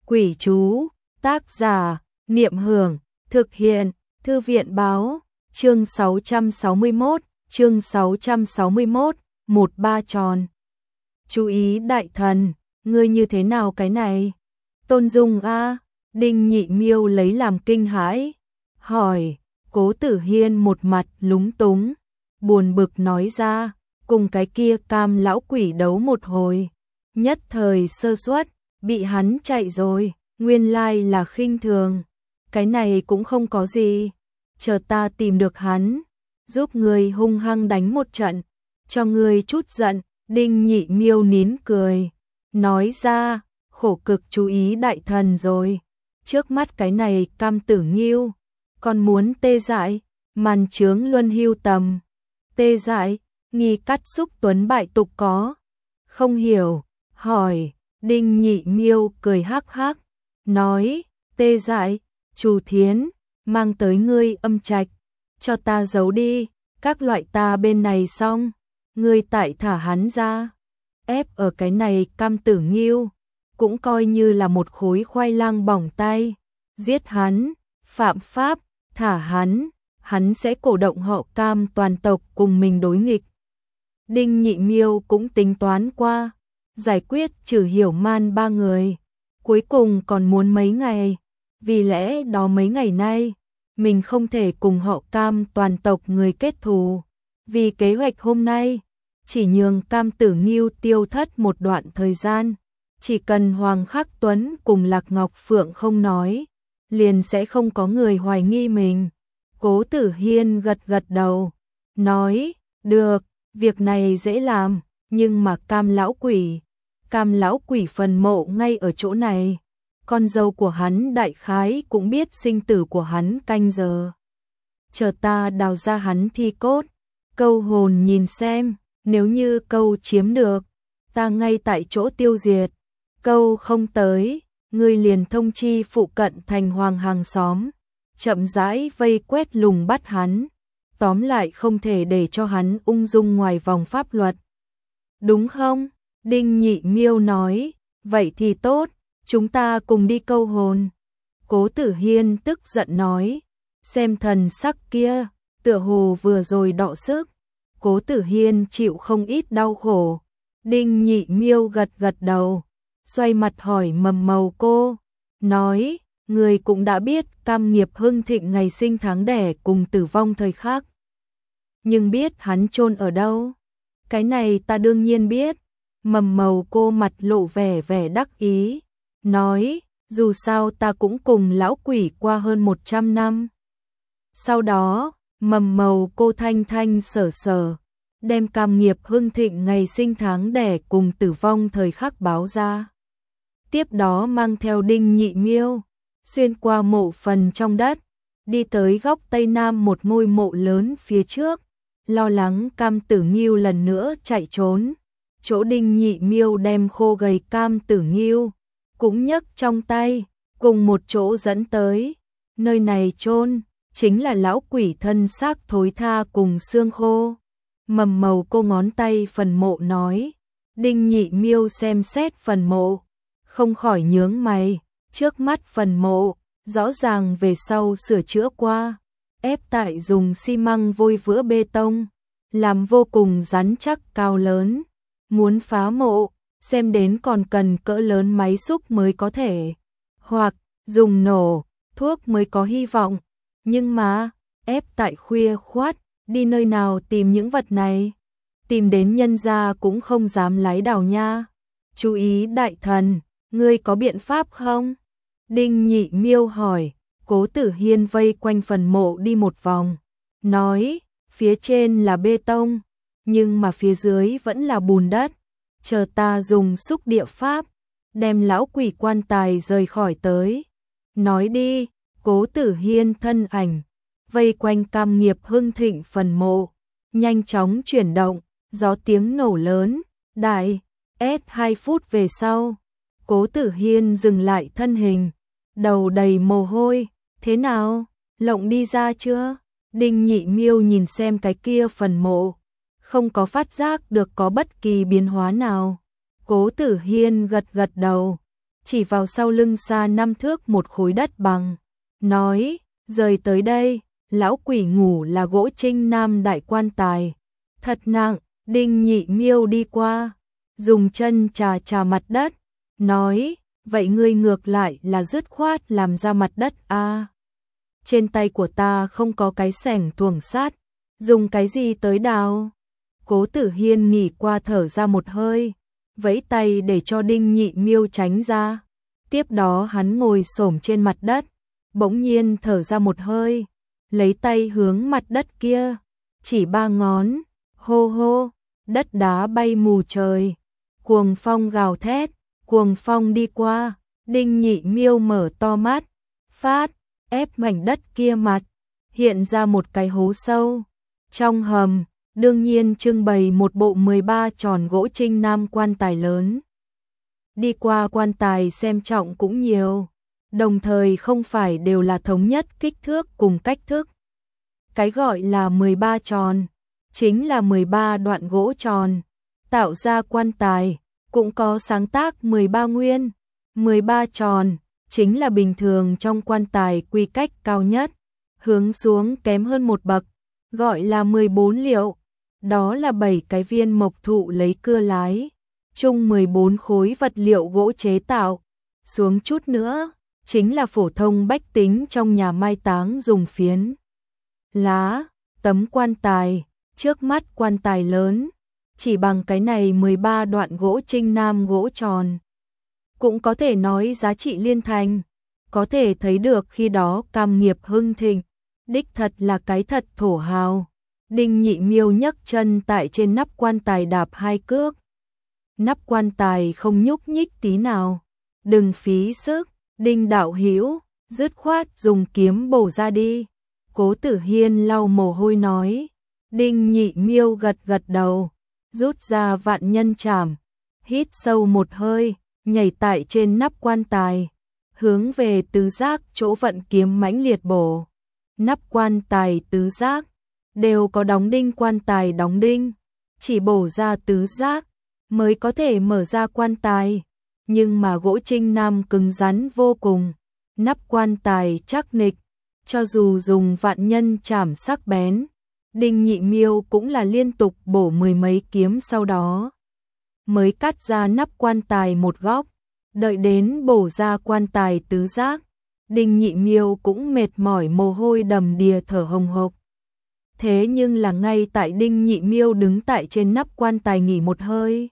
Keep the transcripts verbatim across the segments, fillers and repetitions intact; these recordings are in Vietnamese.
Quỷ chú, tác giả, Niệm Hưởng, thực hiện, Thư viện báo, chương sáu trăm sáu mươi mốt, chương sáu trăm sáu mươi mốt, một ba tròn. Chú ý đại thần, ngươi như thế nào cái này? Tôn Dung a, Đinh Nhị Miêu lấy làm kinh hãi, hỏi. Cố Tử Hiên một mặt lúng túng, buồn bực nói ra, cùng cái kia Cam lão quỷ đấu một hồi, nhất thời sơ suất, bị hắn chạy rồi, nguyên lai là khinh thường. Cái này cũng không có gì, chờ ta tìm được hắn, giúp người hung hăng đánh một trận, cho người chút giận. Đinh Nhị Miêu nín cười, nói ra, khổ cực chú ý đại thần rồi, trước mắt cái này Cam Tử Nghiêu, còn muốn tê dại, màn chướng luân hưu tầm. Tê dại, nghi cắt xúc tuấn bại tục có. Không hiểu, hỏi. Đinh Nhị Miêu cười hắc hắc, nói, tê dại, Chu Thiến, mang tới ngươi âm trạch, cho ta giấu đi, các loại ta bên này xong, ngươi tại thả hắn ra. Ép ở cái này Cam Tử Nghiêu, cũng coi như là một khối khoai lang bỏng tay, giết hắn, phạm pháp, thả hắn, hắn sẽ cổ động họ Cam toàn tộc cùng mình đối nghịch. Đinh Nhị Miêu cũng tính toán qua, giải quyết trừ Hiểu Man ba người, cuối cùng còn muốn mấy ngày, vì lẽ đó mấy ngày nay, mình không thể cùng họ Cam toàn tộc người kết thù, vì kế hoạch hôm nay, chỉ nhường Cam Tử Nghiêu tiêu thất một đoạn thời gian, chỉ cần Hoàng Khắc Tuấn cùng Lạc Ngọc Phượng không nói, liền sẽ không có người hoài nghi mình. Cố Tử Hiên gật gật đầu, nói, được, việc này dễ làm, nhưng mà Cam lão quỷ, Cam lão quỷ phần mộ ngay ở chỗ này, con dâu của hắn đại khái cũng biết sinh tử của hắn canh giờ. Chờ ta đào ra hắn thi cốt, câu hồn nhìn xem, nếu như câu chiếm được, ta ngay tại chỗ tiêu diệt, câu không tới, ngươi liền thông chi phụ cận thành hoàng hàng xóm, chậm rãi vây quét lùng bắt hắn, tóm lại không thể để cho hắn ung dung ngoài vòng pháp luật. Đúng không? Đinh Nhị Miêu nói, vậy thì tốt, chúng ta cùng đi câu hồn. Cố Tử Hiên tức giận nói, xem thần sắc kia, tựa hồ vừa rồi đọ sức. Cố Tử Hiên chịu không ít đau khổ. Đinh Nhị Miêu gật gật đầu, xoay mặt hỏi Mầm Mầu cô, nói, người cũng đã biết Cam nghiệp hưng thịnh ngày sinh tháng đẻ cùng tử vong thời khắc. Nhưng biết hắn chôn ở đâu? Cái này ta đương nhiên biết. Mầm Mầu cô mặt lộ vẻ vẻ đắc ý, nói, dù sao ta cũng cùng lão quỷ qua hơn một trăm năm. Sau đó, Mầm Mầu cô thanh thanh sở sở, đem Cam nghiệp hưng thịnh ngày sinh tháng đẻ cùng tử vong thời khắc báo ra. Tiếp đó mang theo Đinh Nhị Miêu, xuyên qua mộ phần trong đất, đi tới góc tây nam một ngôi mộ lớn phía trước, lo lắng Cam Tử Nghiêu lần nữa chạy trốn. Chỗ Đinh Nhị Miêu đem khô gầy Cam Tử Nghiêu cũng nhấc trong tay, cùng một chỗ dẫn tới. Nơi này chôn chính là lão quỷ thân xác thối tha cùng xương khô. Mầm Mầu cô ngón tay phần mộ nói. Đinh Nhị Miêu xem xét phần mộ, không khỏi nhướng mày, trước mắt phần mộ, rõ ràng về sau sửa chữa qua, ép tại dùng xi măng vôi vữa bê tông, làm vô cùng rắn chắc cao lớn. Muốn phá mộ, xem đến còn cần cỡ lớn máy xúc mới có thể, hoặc dùng nổ, thuốc mới có hy vọng. Nhưng mà, ép tại khuya khoát, đi nơi nào tìm những vật này? Tìm đến nhân gia cũng không dám lái đào nha. Chú ý đại thần, ngươi có biện pháp không? Đinh Nhị Miêu hỏi. Cố Tử Hiên vây quanh phần mộ đi một vòng, nói, phía trên là bê tông, nhưng mà phía dưới vẫn là bùn đất, chờ ta dùng xúc địa pháp, đem lão quỷ quan tài rời khỏi tới. Nói đi. Cố Tử Hiên thân ảnh, vây quanh Cam nghiệp hưng thịnh phần mộ, nhanh chóng chuyển động, gió tiếng nổ lớn, đại, ép hai phút về sau, Cố Tử Hiên dừng lại thân hình, đầu đầy mồ hôi, thế nào, lộng đi ra chưa? Đinh Nhị Miêu nhìn xem cái kia phần mộ, không có phát giác được có bất kỳ biến hóa nào. Cố Tử Hiên gật gật đầu, chỉ vào sau lưng xa năm thước một khối đất bằng, nói, rời tới đây, lão quỷ ngủ là gỗ Trinh Nam đại quan tài, thật nặng. Đinh Nhị Miêu đi qua, dùng chân chà chà mặt đất, nói, vậy ngươi ngược lại là dứt khoát làm ra mặt đất a. À, trên tay của ta không có cái xẻng thuồng sát, dùng cái gì tới đào? Cố Tử Hiên nghỉ qua thở ra một hơi, vẫy tay để cho Đinh Nhị Miêu tránh ra. Tiếp đó hắn ngồi xổm trên mặt đất, bỗng nhiên thở ra một hơi, lấy tay hướng mặt đất kia, chỉ ba ngón, hô hô, đất đá bay mù trời, cuồng phong gào thét, cuồng phong đi qua, Đinh Nhị Miêu mở to mắt, phát, ép mảnh đất kia mặt, hiện ra một cái hố sâu. Trong hầm, đương nhiên trưng bày một bộ mười ba tròn gỗ Trinh Nam quan tài lớn. Đi qua quan tài xem trọng cũng nhiều, đồng thời không phải đều là thống nhất kích thước cùng cách thức. Cái gọi là mười ba tròn, chính là mười ba đoạn gỗ tròn, tạo ra quan tài, cũng có sáng tác mười ba nguyên, mười ba tròn, chính là bình thường trong quan tài quy cách cao nhất, hướng xuống kém hơn một bậc, gọi là mười bốn liệu, đó là bảy cái viên mộc thụ lấy cưa lái, chung mười bốn khối vật liệu gỗ chế tạo, xuống chút nữa, chính là phổ thông bách tính trong nhà mai táng dùng phiến, lá, tấm quan tài, trước mắt quan tài lớn, chỉ bằng cái này mười ba đoạn gỗ Trinh Nam gỗ tròn. Cũng có thể nói giá trị liên thành, có thể thấy được khi đó cam nghiệp hưng thịnh, đích thật là cái thật thổ hào. Đinh Nhị Miêu nhấc chân tại trên nắp quan tài đạp hai cước. Nắp quan tài không nhúc nhích tí nào. Đừng phí sức, Đinh đạo hữu, dứt khoát dùng kiếm bổ ra đi. Cố Tử Hiên lau mồ hôi nói. Đinh Nhị Miêu gật gật đầu, rút ra vạn nhân trảm, hít sâu một hơi, nhảy tại trên nắp quan tài, hướng về tứ giác chỗ vận kiếm mãnh liệt bổ. Nắp quan tài tứ giác đều có đóng đinh quan tài đóng đinh, chỉ bổ ra tứ giác mới có thể mở ra quan tài, nhưng mà gỗ Trinh Nam cứng rắn vô cùng, nắp quan tài chắc nịch, cho dù dùng vạn nhân trảm sắc bén, Đinh Nhị Miêu cũng là liên tục bổ mười mấy kiếm sau đó mới cắt ra nắp quan tài một góc, đợi đến bổ ra quan tài tứ giác, Đinh Nhị Miêu cũng mệt mỏi mồ hôi đầm đìa thở hồng hộc. Thế nhưng là ngay tại Đinh Nhị Miêu đứng tại trên nắp quan tài nghỉ một hơi.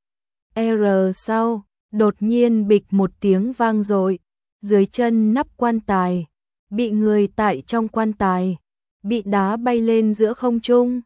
R sau, đột nhiên bịch một tiếng vang dội, dưới chân nắp quan tài, bị người tại trong quan tài, bị đá bay lên giữa không trung.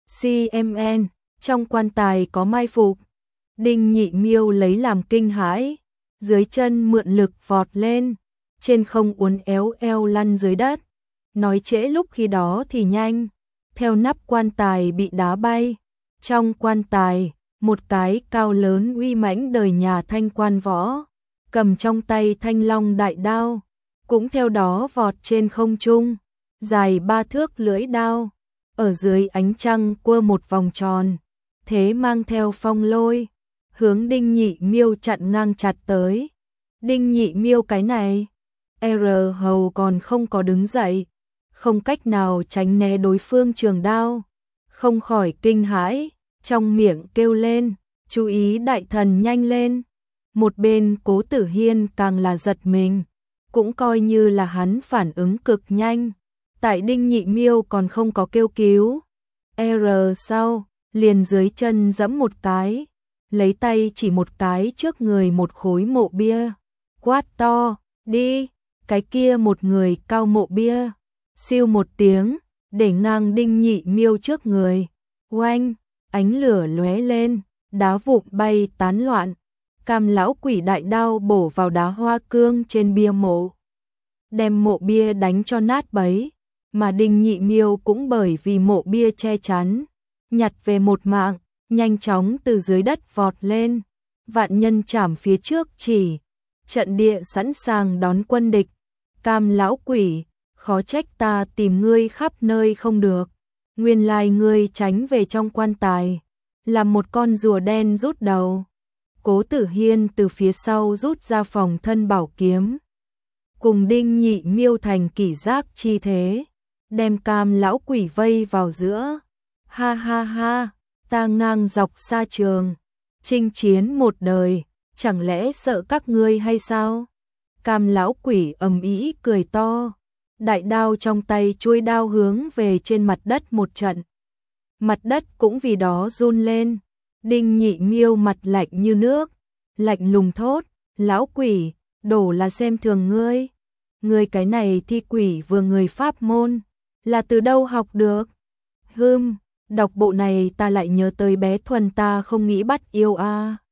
xê em en, trong quan tài có mai phục. Đinh Nhị Miêu lấy làm kinh hãi, dưới chân mượn lực vọt lên, trên không uốn éo eo lăn dưới đất. Nói trễ lúc khi đó thì nhanh, theo nắp quan tài bị đá bay. Trong quan tài, một cái cao lớn uy mãnh đời nhà Thanh quan võ, cầm trong tay Thanh Long đại đao, cũng theo đó vọt trên không trung, dài ba thước lưỡi đao, ở dưới ánh trăng quơ một vòng tròn, thế mang theo phong lôi, hướng Đinh Nhị Miêu chặn ngang chặt tới. Đinh Nhị Miêu cái này, R hầu còn không có đứng dậy, không cách nào tránh né đối phương trường đao, không khỏi kinh hãi, trong miệng kêu lên, chú ý đại thần nhanh lên. Một bên Cố Tử Hiên càng là giật mình, cũng coi như là hắn phản ứng cực nhanh, tại Đinh Nhị Miêu còn không có kêu cứu. R sau, liền dưới chân giẫm một cái, lấy tay chỉ một cái trước người một khối mộ bia, quát to, đi, cái kia một người cao mộ bia, siêu một tiếng, để ngang Đinh Nhị Miêu trước người, oanh, ánh lửa lóe lên, đá vụn bay tán loạn, Cam lão quỷ đại đao bổ vào đá hoa cương trên bia mộ, đem mộ bia đánh cho nát bấy, mà Đinh Nhị Miêu cũng bởi vì mộ bia che chắn, nhặt về một mạng, nhanh chóng từ dưới đất vọt lên, vạn nhân trảm phía trước chỉ, trận địa sẵn sàng đón quân địch. Cam lão quỷ, khó trách ta tìm ngươi khắp nơi không được, nguyên lai ngươi tránh về trong quan tài, làm một con rùa đen rút đầu. Cố Tử Hiên từ phía sau rút ra phòng thân bảo kiếm, cùng Đinh Nhị Miêu thành kỷ giác chi thế, đem Cam lão quỷ vây vào giữa. Ha ha ha, ta ngang dọc xa trường, chinh chiến một đời, chẳng lẽ sợ các ngươi hay sao? Cam lão quỷ ầm ĩ cười to, đại đao trong tay chuôi đao hướng về trên mặt đất một trận. Mặt đất cũng vì đó run lên. Đinh Nhị Miêu mặt lạnh như nước, lạnh lùng thốt, lão quỷ, đổ là xem thường ngươi. Ngươi cái này thi quỷ vừa người pháp môn, là từ đâu học được? Hừm, đọc bộ này ta lại nhớ tới bé Thuần ta không nghĩ bắt yêu a. À.